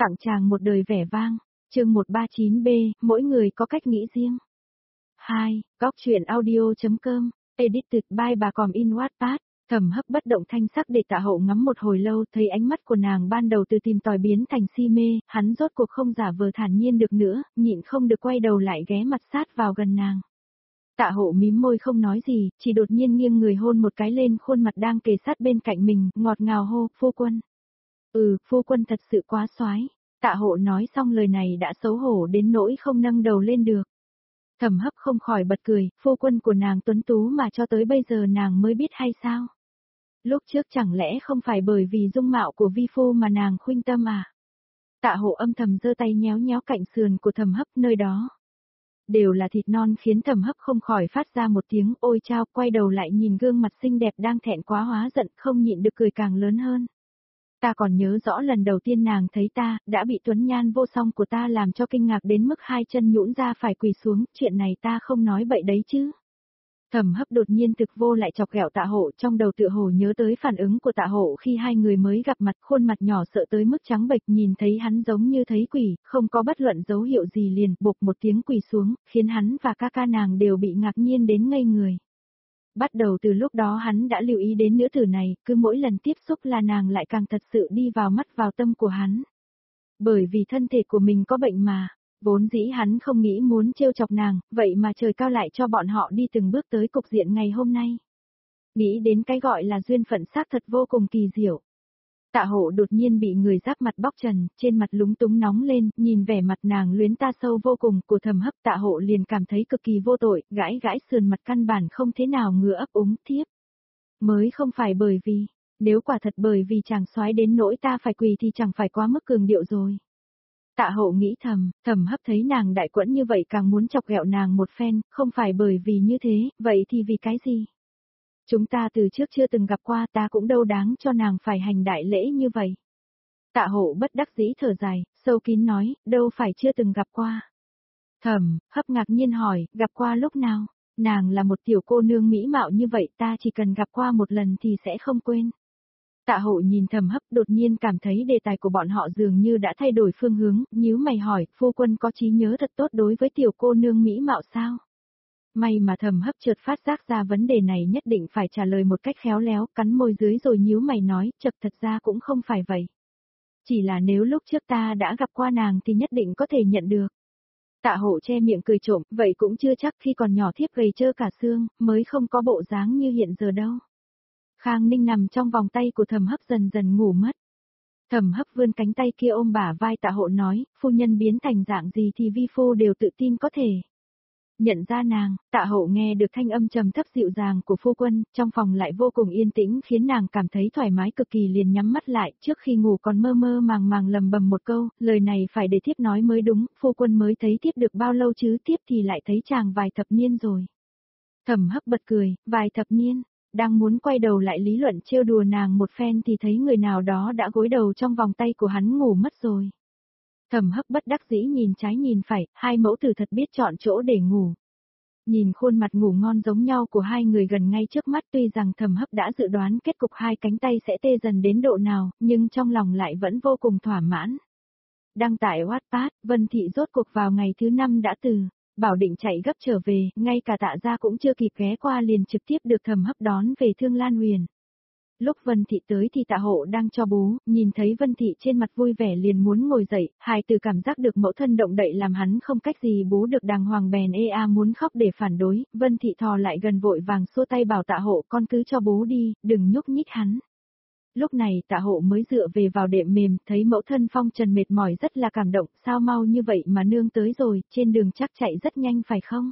Tặng chàng một đời vẻ vang, chương 139B, mỗi người có cách nghĩ riêng. 2. Góc truyện audio.com, edited by bà Còm in Wattpad. Thẩm Hấp bất động thanh sắc để Tạ Hậu ngắm một hồi lâu, thấy ánh mắt của nàng ban đầu từ tìm tòi biến thành si mê, hắn rốt cuộc không giả vờ thản nhiên được nữa, nhịn không được quay đầu lại ghé mặt sát vào gần nàng. Tạ Hậu mím môi không nói gì, chỉ đột nhiên nghiêng người hôn một cái lên khuôn mặt đang kề sát bên cạnh mình, ngọt ngào hô, phu quân. Phu quân thật sự quá soái. Tạ Hậu nói xong lời này đã xấu hổ đến nỗi không nâng đầu lên được. Thẩm Hấp không khỏi bật cười, phu quân của nàng tuấn tú mà cho tới bây giờ nàng mới biết hay sao? Lúc trước chẳng lẽ không phải bởi vì dung mạo của vi phu mà nàng khuynh tâm à? Tạ Hậu âm thầm giơ tay nhéo nhéo cạnh sườn của Thẩm Hấp, nơi đó đều là thịt non, khiến Thẩm Hấp không khỏi phát ra một tiếng ôi chao, quay đầu lại nhìn gương mặt xinh đẹp đang thẹn quá hóa giận, không nhịn được cười càng lớn hơn. Ta còn nhớ rõ lần đầu tiên nàng thấy ta, đã bị tuấn nhan vô song của ta làm cho kinh ngạc đến mức hai chân nhũn ra phải quỳ xuống, chuyện này ta không nói bậy đấy chứ. Thẩm Hấp đột nhiên thực vô lại chọc ghẹo Tạ Hậu, trong đầu tựa hồ nhớ tới phản ứng của Tạ Hậu khi hai người mới gặp mặt, khuôn mặt nhỏ sợ tới mức trắng bệch, nhìn thấy hắn giống như thấy quỷ, không có bất luận dấu hiệu gì liền, bộp một tiếng quỳ xuống, khiến hắn và ca nàng đều bị ngạc nhiên đến ngây người. Bắt đầu từ lúc đó hắn đã lưu ý đến nữ tử này, cứ mỗi lần tiếp xúc là nàng lại càng thật sự đi vào mắt vào tâm của hắn. Bởi vì thân thể của mình có bệnh mà, vốn dĩ hắn không nghĩ muốn trêu chọc nàng, vậy mà trời cao lại cho bọn họ đi từng bước tới cục diện ngày hôm nay. Nghĩ đến cái gọi là duyên phận xác thật vô cùng kỳ diệu. Tạ Hậu đột nhiên bị người giáp mặt bóc trần, trên mặt lúng túng nóng lên, nhìn vẻ mặt nàng luyến ta sâu vô cùng của Thẩm Hấp, Tạ Hậu liền cảm thấy cực kỳ vô tội, gãi gãi sườn mặt căn bản không thế nào ngừa ấp úng tiếp. Mới không phải bởi vì, nếu quả thật bởi vì chàng soái đến nỗi ta phải quỳ thì chẳng phải quá mức cường điệu rồi. Tạ Hậu nghĩ thầm, Thẩm Hấp thấy nàng đại quẫn như vậy càng muốn chọc ghẹo nàng một phen, không phải bởi vì như thế, vậy thì vì cái gì? Chúng ta từ trước chưa từng gặp qua, ta cũng đâu đáng cho nàng phải hành đại lễ như vậy. Tạ Hậu bất đắc dĩ thở dài, sâu kín nói, đâu phải chưa từng gặp qua. Thẩm Hấp ngạc nhiên hỏi, gặp qua lúc nào? Nàng là một tiểu cô nương mỹ mạo như vậy, ta chỉ cần gặp qua một lần thì sẽ không quên. Tạ Hậu nhìn Thẩm Hấp, đột nhiên cảm thấy đề tài của bọn họ dường như đã thay đổi phương hướng, nhíu mày hỏi, phu quân có trí nhớ thật tốt đối với tiểu cô nương mỹ mạo sao? May mà Thẩm Hấp chợt phát giác ra vấn đề này nhất định phải trả lời một cách khéo léo, cắn môi dưới rồi nhíu mày nói, chật thật ra cũng không phải vậy. Chỉ là nếu lúc trước ta đã gặp qua nàng thì nhất định có thể nhận được. Tạ Hậu che miệng cười trộm, vậy cũng chưa chắc, khi còn nhỏ thiếp gầy trơ cả xương, mới không có bộ dáng như hiện giờ đâu. Khang Ninh nằm trong vòng tay của Thẩm Hấp dần dần ngủ mất. Thẩm Hấp vươn cánh tay kia ôm bả vai Tạ Hậu nói, phu nhân biến thành dạng gì thì vi phu đều tự tin có thể nhận ra nàng. Tạ Hậu nghe được thanh âm trầm thấp dịu dàng của phu quân, trong phòng lại vô cùng yên tĩnh khiến nàng cảm thấy thoải mái cực kỳ, liền nhắm mắt lại, trước khi ngủ còn mơ mơ màng màng lầm bầm một câu, lời này phải để thiếp nói mới đúng, phu quân mới thấy thiếp được bao lâu chứ, thiếp thì lại thấy chàng vài thập niên rồi. Thẩm Hấp bật cười, vài thập niên, đang muốn quay đầu lại lý luận trêu đùa nàng một phen thì thấy người nào đó đã gối đầu trong vòng tay của hắn ngủ mất rồi. Thẩm Hấp bất đắc dĩ nhìn trái nhìn phải, hai mẫu tử thật biết chọn chỗ để ngủ. Nhìn khuôn mặt ngủ ngon giống nhau của hai người gần ngay trước mắt, tuy rằng Thẩm Hấp đã dự đoán kết cục hai cánh tay sẽ tê dần đến độ nào, nhưng trong lòng lại vẫn vô cùng thỏa mãn. Đăng tải Wattpad, Vân Thị rốt cuộc vào ngày thứ 5 đã từ Bảo Định chạy gấp trở về, ngay cả Tạ gia cũng chưa kịp ghé qua liền trực tiếp được Thẩm Hấp đón về Thương Lan Huyền. Lúc Vân Thị tới thì Tạ Hậu đang cho bú, nhìn thấy Vân Thị trên mặt vui vẻ liền muốn ngồi dậy, hài từ cảm giác được mẫu thân động đậy làm hắn không cách gì bú được đàng hoàng bèn muốn khóc để phản đối, Vân Thị thò lại gần vội vàng xua tay bảo Tạ Hậu con cứ cho bú đi, đừng nhúc nhích hắn. Lúc này Tạ Hậu mới dựa về vào đệm mềm, thấy mẫu thân phong trần mệt mỏi rất là cảm động, sao mau như vậy mà nương tới rồi, trên đường chắc chạy rất nhanh phải không?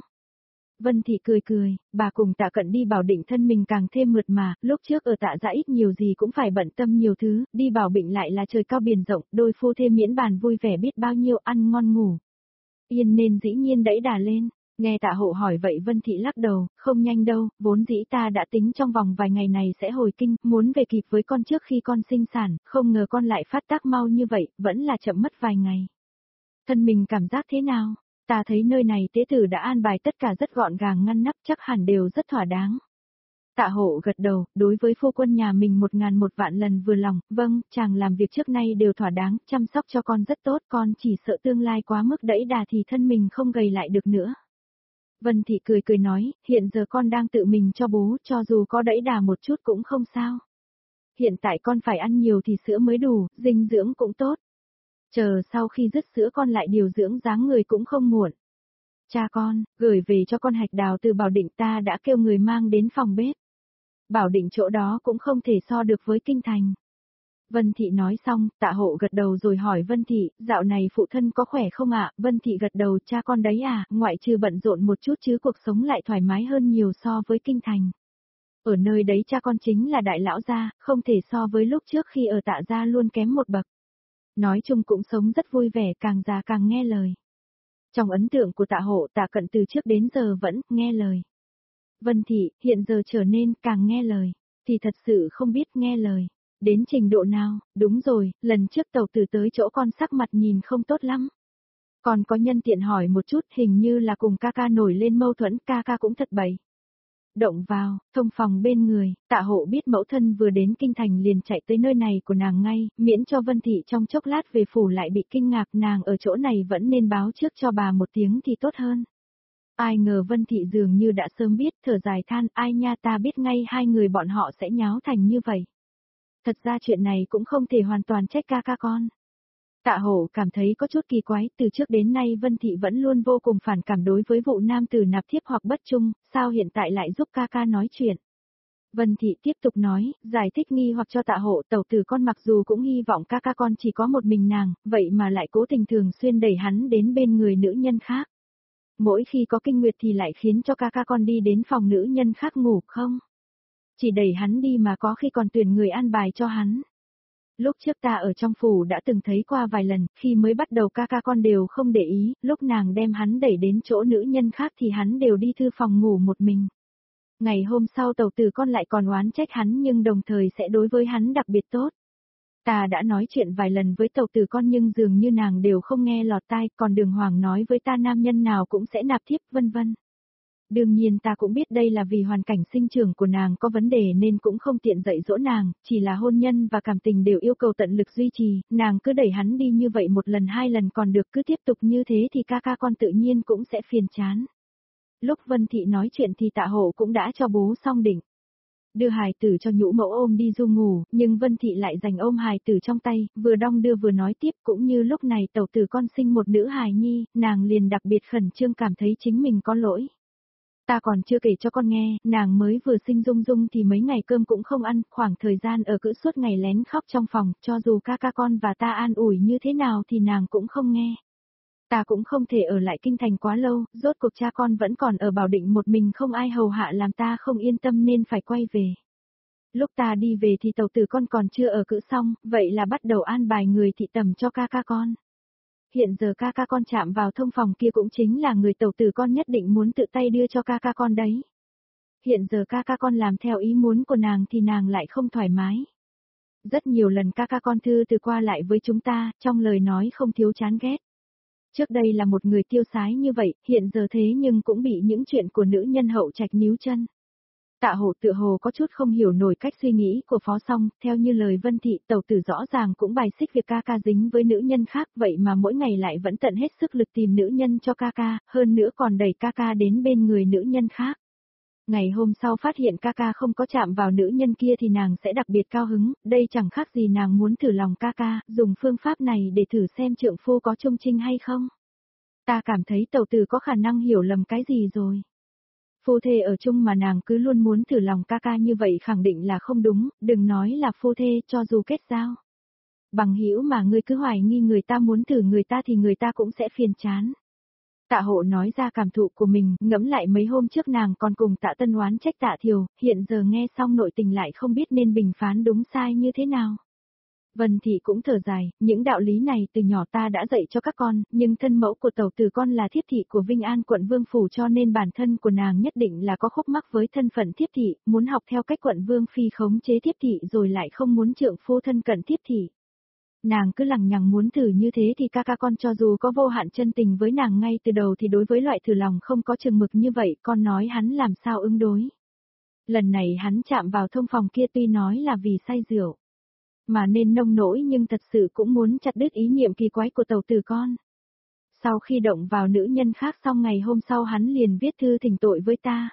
Vân Thị cười cười, bà cùng Tạ Cận đi Bảo Định thân mình càng thêm mượt mà, lúc trước ở Tạ gia ít nhiều gì cũng phải bận tâm nhiều thứ, đi Bảo Định lại là trời cao biển rộng, đôi phu thê miễn bàn vui vẻ biết bao nhiêu, ăn ngon ngủ yên nên dĩ nhiên đẩy đà lên. Nghe Tạ Hậu hỏi vậy Vân Thị lắc đầu, không nhanh đâu, vốn dĩ ta đã tính trong vòng vài ngày này sẽ hồi kinh, muốn về kịp với con trước khi con sinh sản, không ngờ con lại phát tác mau như vậy, vẫn là chậm mất vài ngày. Thân mình cảm giác thế nào? Ta thấy nơi này tế tử đã an bài tất cả rất gọn gàng ngăn nắp, chắc hẳn đều rất thỏa đáng. Tạ Hộ gật đầu, đối với phu quân nhà mình 1000 một vạn lần vừa lòng, vâng, chàng làm việc trước nay đều thỏa đáng, chăm sóc cho con rất tốt, con chỉ sợ tương lai quá mức đẫy đà thì thân mình không gầy lại được nữa. Vân Thị cười cười nói, hiện giờ con đang tự mình cho bú, cho dù có đẫy đà một chút cũng không sao. Hiện tại con phải ăn nhiều thì sữa mới đủ, dinh dưỡng cũng tốt. Chờ sau khi dứt sữa con lại điều dưỡng dáng người cũng không muộn. Cha con, gửi về cho con hạch đào từ Bảo Định, ta đã kêu người mang đến phòng bếp. Bảo Định chỗ đó cũng không thể so được với kinh thành. Vân Thị nói xong, Tạ Hộ gật đầu rồi hỏi Vân Thị, dạo này phụ thân có khỏe không ạ? Vân Thị gật đầu, cha con đấy à, ngoại trừ bận rộn một chút chứ cuộc sống lại thoải mái hơn nhiều so với kinh thành. Ở nơi đấy cha con chính là đại lão gia, không thể so với lúc trước khi ở Tạ gia luôn kém một bậc. Nói chung cũng sống rất vui vẻ, càng già càng nghe lời. Trong ấn tượng của Tạ Hộ, Tạ Cận từ trước đến giờ vẫn nghe lời. Vân Thị, hiện giờ trở nên càng nghe lời, thì thật sự không biết nghe lời. Đến trình độ nào, đúng rồi, lần trước Tẩu Tử tới chỗ con sắc mặt nhìn không tốt lắm. Còn có nhân tiện hỏi một chút, hình như là cùng ca ca nổi lên mâu thuẫn, ca ca cũng thật bậy. Động vào, thông phòng bên người, Tạ Hộ biết mẫu thân vừa đến kinh thành liền chạy tới nơi này của nàng ngay, miễn cho Vân Thị trong chốc lát về phủ lại bị kinh ngạc, nàng ở chỗ này vẫn nên báo trước cho bà một tiếng thì tốt hơn. Ai ngờ Vân Thị dường như đã sớm biết, thở dài than, ai nha, ta biết ngay hai người bọn họ sẽ nháo thành như vậy. Thật ra chuyện này cũng không thể hoàn toàn trách ca ca con. Tạ Hổ cảm thấy có chút kỳ quái, từ trước đến nay Vân Thị vẫn luôn vô cùng phản cảm đối với vụ nam tử nạp thiếp hoặc bất trung, sao hiện tại lại giúp ca ca nói chuyện. Vân Thị tiếp tục nói, giải thích nghi hoặc cho Tạ Hộ, tẩu tử con mặc dù cũng hy vọng ca ca con chỉ có một mình nàng, vậy mà lại cố tình thường xuyên đẩy hắn đến bên người nữ nhân khác. Mỗi khi có kinh nguyệt thì lại khiến cho ca ca con đi đến phòng nữ nhân khác ngủ không? Chỉ đẩy hắn đi mà có khi còn tuyển người an bài cho hắn. Lúc trước ta ở trong phủ đã từng thấy qua vài lần, khi mới bắt đầu ca ca con đều không để ý, lúc nàng đem hắn đẩy đến chỗ nữ nhân khác thì hắn đều đi thư phòng ngủ một mình. Ngày hôm sau tẩu tử con lại còn oán trách hắn nhưng đồng thời sẽ đối với hắn đặc biệt tốt. Ta đã nói chuyện vài lần với tẩu tử con nhưng dường như nàng đều không nghe lọt tai, còn Đường Hoàng nói với ta nam nhân nào cũng sẽ nạp thiếp vân vân. Đương nhiên ta cũng biết đây là vì hoàn cảnh sinh trưởng của nàng có vấn đề nên cũng không tiện dạy dỗ nàng, chỉ là hôn nhân và cảm tình đều yêu cầu tận lực duy trì, nàng cứ đẩy hắn đi như vậy một lần hai lần còn được, cứ tiếp tục như thế thì ca ca con tự nhiên cũng sẽ phiền chán. Lúc Vân Thị nói chuyện thì Tạ Hộ cũng đã cho bú xong định. Đưa hài tử cho nhũ mẫu ôm đi du ngủ, nhưng Vân Thị lại giành ôm hài tử trong tay, vừa đong đưa vừa nói tiếp, cũng như lúc này tẩu tử con sinh một nữ hài nhi, nàng liền đặc biệt khẩn trương cảm thấy chính mình có lỗi. Ta còn chưa kể cho con nghe, nàng mới vừa sinh Dung Dung thì mấy ngày cơm cũng không ăn, khoảng thời gian ở cữ suốt ngày lén khóc trong phòng, cho dù ca ca con và ta an ủi như thế nào thì nàng cũng không nghe. Ta cũng không thể ở lại kinh thành quá lâu, rốt cuộc cha con vẫn còn ở Bảo Định một mình không ai hầu hạ làm ta không yên tâm nên phải quay về. Lúc ta đi về thì tẩu tử con còn chưa ở cữ xong, vậy là bắt đầu an bài người thị tầm cho ca ca con. Hiện giờ ca ca con chạm vào thông phòng kia cũng chính là người tẩu tử con nhất định muốn tự tay đưa cho ca ca con đấy. Hiện giờ ca ca con làm theo ý muốn của nàng thì nàng lại không thoải mái. Rất nhiều lần ca ca con thư từ qua lại với chúng ta, trong lời nói không thiếu chán ghét. Trước đây là một người tiêu sái như vậy, hiện giờ thế nhưng cũng bị những chuyện của nữ nhân hậu trạch níu chân. Tạ Hổ tựa hồ có chút không hiểu nổi cách suy nghĩ của Phó Song, theo như lời Vân Thị, tẩu tử rõ ràng cũng bài xích việc ca ca dính với nữ nhân khác, vậy mà mỗi ngày lại vẫn tận hết sức lực tìm nữ nhân cho ca ca, hơn nữa còn đẩy ca ca đến bên người nữ nhân khác. Ngày hôm sau phát hiện ca ca không có chạm vào nữ nhân kia thì nàng sẽ đặc biệt cao hứng, đây chẳng khác gì nàng muốn thử lòng ca ca, dùng phương pháp này để thử xem trượng phu có trung trinh hay không. Ta cảm thấy tẩu tử có khả năng hiểu lầm cái gì rồi. Phu thê ở chung mà nàng cứ luôn muốn thử lòng ca ca như vậy khẳng định là không đúng, đừng nói là phu thê cho dù kết giao. Bằng hữu mà ngươi cứ hoài nghi người ta muốn thử người ta thì người ta cũng sẽ phiền chán. Tạ Hộ nói ra cảm thụ của mình, ngẫm lại mấy hôm trước nàng còn cùng Tạ Tân oán trách Tạ Thiều, hiện giờ nghe xong nội tình lại không biết nên bình phán đúng sai như thế nào. Vân Thị cũng thở dài, những đạo lý này từ nhỏ ta đã dạy cho các con, nhưng thân mẫu của tẩu tử con là thiếp thị của Vinh An quận Vương Phủ cho nên bản thân của nàng nhất định là có khúc mắc với thân phận thiếp thị, muốn học theo cách quận Vương Phi khống chế thiếp thị rồi lại không muốn trượng phu thân cận thiếp thị. Nàng cứ lằng nhằng muốn thử như thế thì ca ca con cho dù có vô hạn chân tình với nàng ngay từ đầu thì đối với loại thử lòng không có chừng mực như vậy con nói hắn làm sao ứng đối. Lần này hắn chạm vào thông phòng kia tuy nói là vì say rượu, mà nên nông nỗi nhưng thật sự cũng muốn chặt đứt ý niệm kỳ quái của tàu tử con. Sau khi động vào nữ nhân khác xong ngày hôm sau hắn liền viết thư thỉnh tội với ta.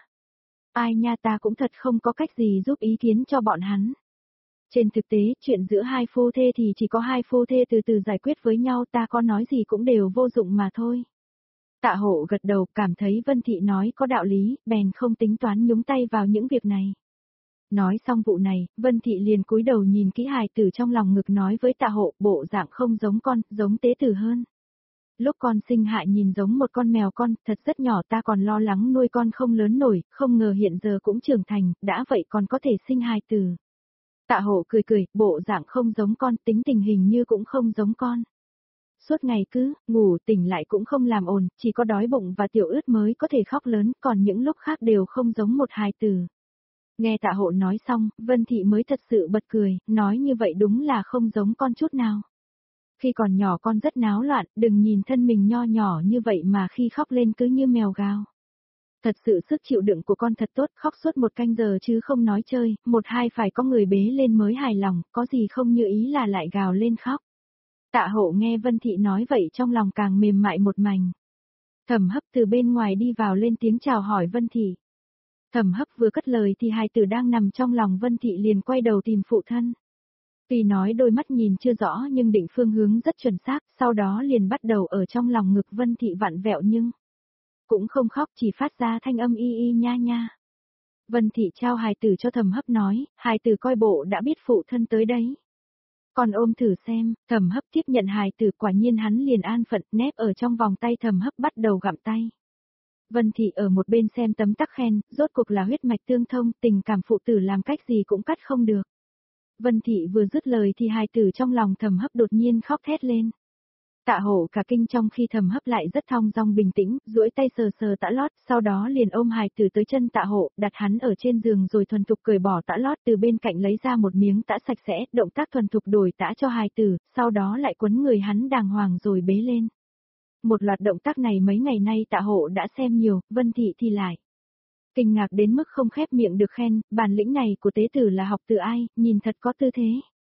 Ai nha, ta cũng thật không có cách gì giúp ý kiến cho bọn hắn. Trên thực tế, chuyện giữa hai phu thê thì chỉ có hai phu thê từ từ giải quyết với nhau, ta có nói gì cũng đều vô dụng mà thôi. Tạ Hộ gật đầu, cảm thấy Vân Thị nói có đạo lý, bèn không tính toán nhúng tay vào những việc này. Nói xong vụ này, Vân Thị liền cúi đầu nhìn kỹ hài tử trong lòng ngực nói với Tạ Hộ, bộ dạng không giống con, giống tế tử hơn. Lúc con sinh hạ nhìn giống một con mèo con, thật rất nhỏ, ta còn lo lắng nuôi con không lớn nổi, không ngờ hiện giờ cũng trưởng thành, đã vậy còn có thể sinh hài tử. Tạ Hộ cười cười, bộ dạng không giống con, tính tình hình như cũng không giống con. Suốt ngày cứ ngủ tỉnh lại cũng không làm ồn, chỉ có đói bụng và tiểu ướt mới có thể khóc lớn, còn những lúc khác đều không giống một hài tử. Nghe Tạ Hộ nói xong, Vân Thị mới thật sự bật cười, nói như vậy đúng là không giống con chút nào. Khi còn nhỏ con rất náo loạn, đừng nhìn thân mình nho nhỏ như vậy mà khi khóc lên cứ như mèo gào. Thật sự sức chịu đựng của con thật tốt, khóc suốt 1 canh giờ chứ không nói chơi, 1-2 phải có người bế lên mới hài lòng, có gì không như ý là lại gào lên khóc. Tạ Hộ nghe Vân Thị nói vậy trong lòng càng mềm mại một mảnh. Thẩm Hấp từ bên ngoài đi vào lên tiếng chào hỏi Vân Thị. Thẩm Hấp vừa cất lời thì hài tử đang nằm trong lòng Vân Thị liền quay đầu tìm phụ thân. Tuy nói đôi mắt nhìn chưa rõ nhưng định phương hướng rất chuẩn xác, sau đó liền bắt đầu ở trong lòng ngực Vân Thị vặn vẹo nhưng cũng không khóc, chỉ phát ra thanh âm y y nha nha. Vân Thị trao hài tử cho Thẩm Hấp nói, hài tử coi bộ đã biết phụ thân tới đấy. Còn ôm thử xem, Thẩm Hấp tiếp nhận hài tử, quả nhiên hắn liền an phận nép ở trong vòng tay Thẩm Hấp bắt đầu gặm tay. Vân Thị ở một bên xem tấm tắc khen, rốt cuộc là huyết mạch tương thông, tình cảm phụ tử làm cách gì cũng cắt không được. Vân Thị vừa dứt lời thì hài tử trong lòng Thẩm Hấp đột nhiên khóc thét lên. Tạ Hộ cả kinh, trong khi Thẩm Hấp lại rất thong dong bình tĩnh, duỗi tay sờ sờ tã lót, sau đó liền ôm hài tử tới chân Tạ Hộ, đặt hắn ở trên giường rồi thuần thục cởi bỏ tã lót, từ bên cạnh lấy ra một miếng tã sạch sẽ, động tác thuần thục đổi tã cho hài tử, sau đó lại quấn người hắn đàng hoàng rồi bế lên. Một loạt động tác này mấy ngày nay Tạ Hộ đã xem nhiều, Vân Thị thì lại kinh ngạc đến mức không khép miệng được khen, bản lĩnh này của tế tử là học từ ai, nhìn thật có tư thế.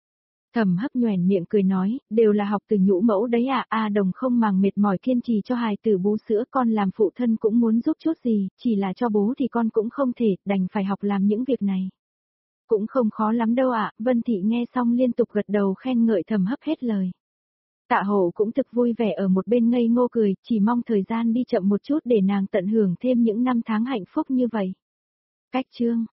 Thẩm Hấp nhoẻn miệng cười nói, đều là học từ nhũ mẫu đấy à, Đồng không màng mệt mỏi kiên trì cho hài tử bú sữa, con làm phụ thân cũng muốn giúp chút gì, chỉ là cho bố thì con cũng không thể, đành phải học làm những việc này. Cũng không khó lắm đâu ạ, Vân Thị nghe xong liên tục gật đầu khen ngợi Thẩm Hấp hết lời. Tạ Hộ cũng thực vui vẻ ở một bên ngây ngô cười, chỉ mong thời gian đi chậm một chút để nàng tận hưởng thêm những năm tháng hạnh phúc như vậy. Cách chương